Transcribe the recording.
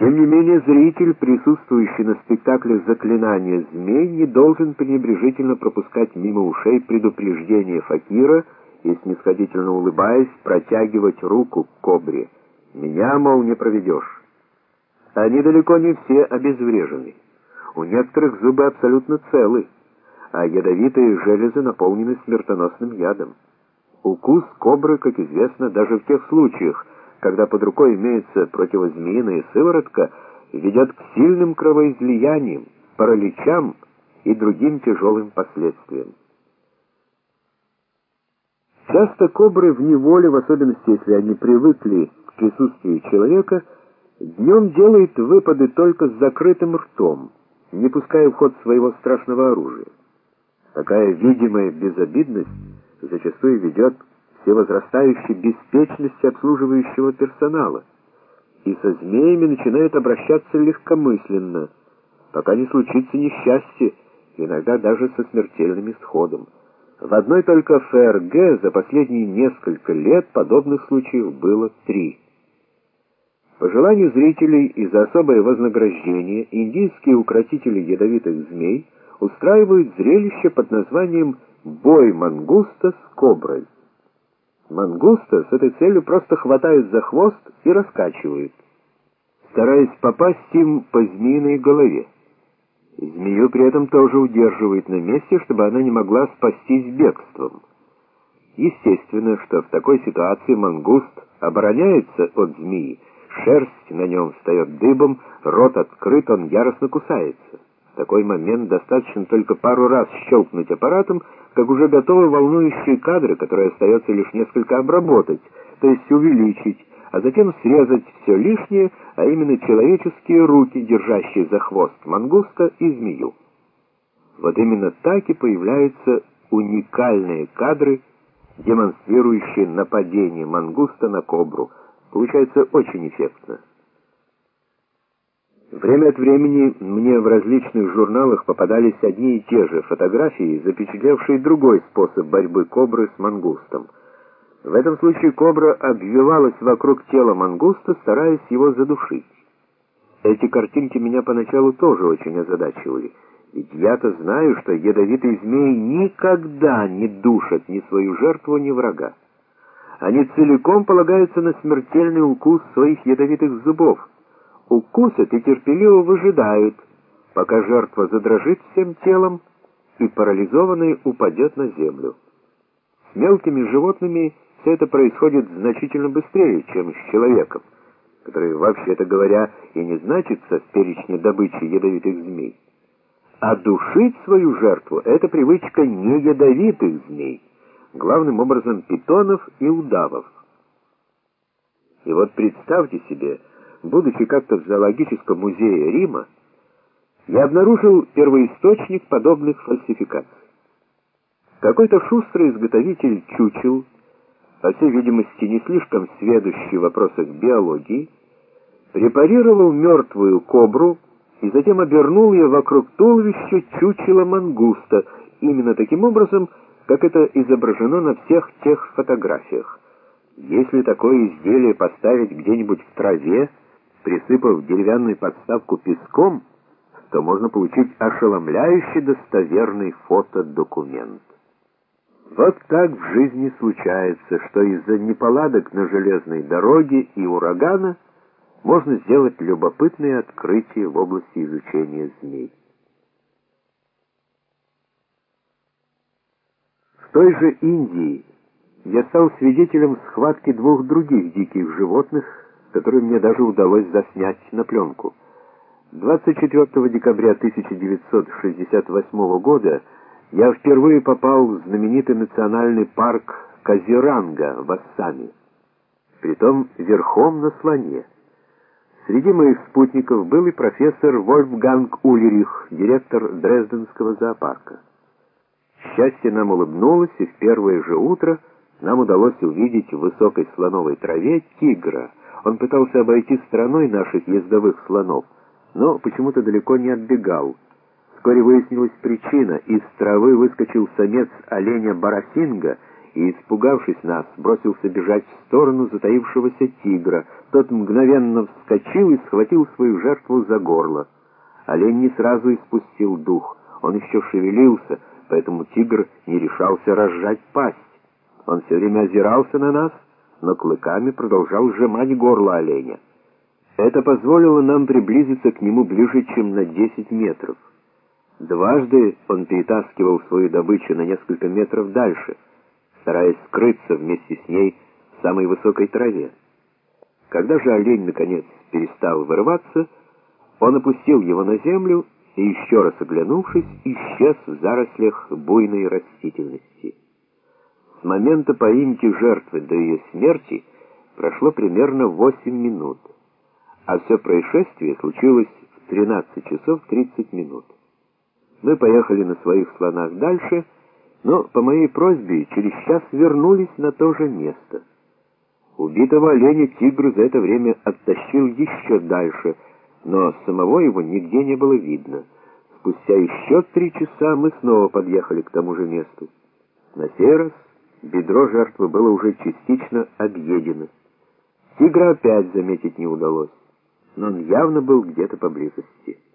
Тем не менее, зритель, присутствующий на спектакле «Заклинание змей», не должен пренебрежительно пропускать мимо ушей предупреждение факира и, снисходительно улыбаясь, протягивать руку к кобре. «Меня, мол, не проведешь». Они далеко не все обезврежены. У некоторых зубы абсолютно целы, а ядовитые железы наполнены смертоносным ядом. Укус кобры, как известно, даже в тех случаях, когда под рукой имеется противозмеиная сыворотка, ведет к сильным кровоизлияниям, параличам и другим тяжелым последствиям. Часто кобры в неволе, в особенности если они привыкли к присутствию человека, днем делают выпады только с закрытым ртом, не пуская в ход своего страшного оружия. Такая видимая безобидность зачастую ведет к всевозрастающей беспечности обслуживающего персонала, и со змеями начинает обращаться легкомысленно, пока не случится несчастье, иногда даже со смертельным исходом. В одной только ФРГ за последние несколько лет подобных случаев было 3. По желанию зрителей и за особое вознаграждение индийские укротители ядовитых змей устраивают зрелище под названием «Бой мангуста с коброй». Мангуста с этой целью просто хватают за хвост и раскачивают, стараясь попасть им по змеиной голове. Змею при этом тоже удерживают на месте, чтобы она не могла спастись бегством. Естественно, что в такой ситуации мангуст обороняется от змеи, шерсть на нем встает дыбом, рот открыт, он яростно кусается. В такой момент достаточно только пару раз щелкнуть аппаратом, как уже готовы волнующие кадры, которые остается лишь несколько обработать, то есть увеличить, а затем срезать все лишнее, а именно человеческие руки, держащие за хвост мангуста и змею. Вот именно так и появляются уникальные кадры, демонстрирующие нападение мангуста на кобру. Получается очень эффектно. Время от времени мне в различных журналах попадались одни и те же фотографии, запечатлевшие другой способ борьбы кобры с мангустом. В этом случае кобра обвивалась вокруг тела мангуста, стараясь его задушить. Эти картинки меня поначалу тоже очень озадачивали, ведь я-то знаю, что ядовитые змеи никогда не душат ни свою жертву, ни врага. Они целиком полагаются на смертельный укус своих ядовитых зубов, укусят и терпеливо выжидают, пока жертва задрожит всем телом и парализованная упадет на землю. С мелкими животными все это происходит значительно быстрее, чем с человеком, который, вообще-то говоря, и не значится в перечне добычи ядовитых змей. А душить свою жертву — это привычка не ядовитых змей, главным образом питонов и удавов. И вот представьте себе, будучи как-то в зоологическом музее Рима, я обнаружил первоисточник подобных фальсификаций. Какой-то шустрый изготовитель чучел, по всей видимости не слишком сведущий в вопросах биологии, препарировал мертвую кобру и затем обернул ее вокруг туловища чучела мангуста, именно таким образом, как это изображено на всех тех фотографиях. Если такое изделие поставить где-нибудь в траве, присыпав деревянную подставку песком, то можно получить ошеломляющий достоверный фотодокумент. Вот так в жизни случается, что из-за неполадок на железной дороге и урагана можно сделать любопытные открытия в области изучения змей. В той же Индии я стал свидетелем схватки 2 других диких животных, которые мне даже удалось заснять на пленку. 24 декабря 1968 года я впервые попал в знаменитый национальный парк Казиранга в Ассаме, притом верхом на слоне. Среди моих спутников был и профессор Вольфганг Ульрих, директор Дрезденского зоопарка. Счастье нам улыбнулось, и в первое же утро нам удалось увидеть в высокой слоновой траве тигра. Он пытался обойти стороной наших ездовых слонов, но почему-то далеко не отбегал. Вскоре выяснилась причина. Из травы выскочил самец оленя Барасинга и, испугавшись нас, бросился бежать в сторону затаившегося тигра, Тот мгновенно вскочил и схватил свою жертву за горло. Олень не сразу испустил дух. Он еще шевелился, поэтому тигр не решался разжать пасть. Он все время озирался на нас, но клыками продолжал сжимать горло оленя. Это позволило нам приблизиться к нему ближе, чем на 10 метров. Дважды он перетаскивал свою добычу на несколько метров дальше, стараясь скрыться вместе с ней в самой высокой траве. Когда же олень, наконец, перестал вырываться, он опустил его на землю и, еще раз оглянувшись, исчез в зарослях буйной растительности. С момента поимки жертвы до ее смерти прошло примерно 8 минут, а все происшествие случилось в 13 часов 30 минут. Мы поехали на своих слонах дальше, но по моей просьбе через час вернулись на то же место. Убитого оленя тигр за это время оттащил еще дальше, но самого его нигде не было видно. Спустя еще 3 часа мы снова подъехали к тому же месту. На сей раз бедро жертвы было уже частично объедено. Тигра опять заметить не удалось, но он явно был где-то поблизости.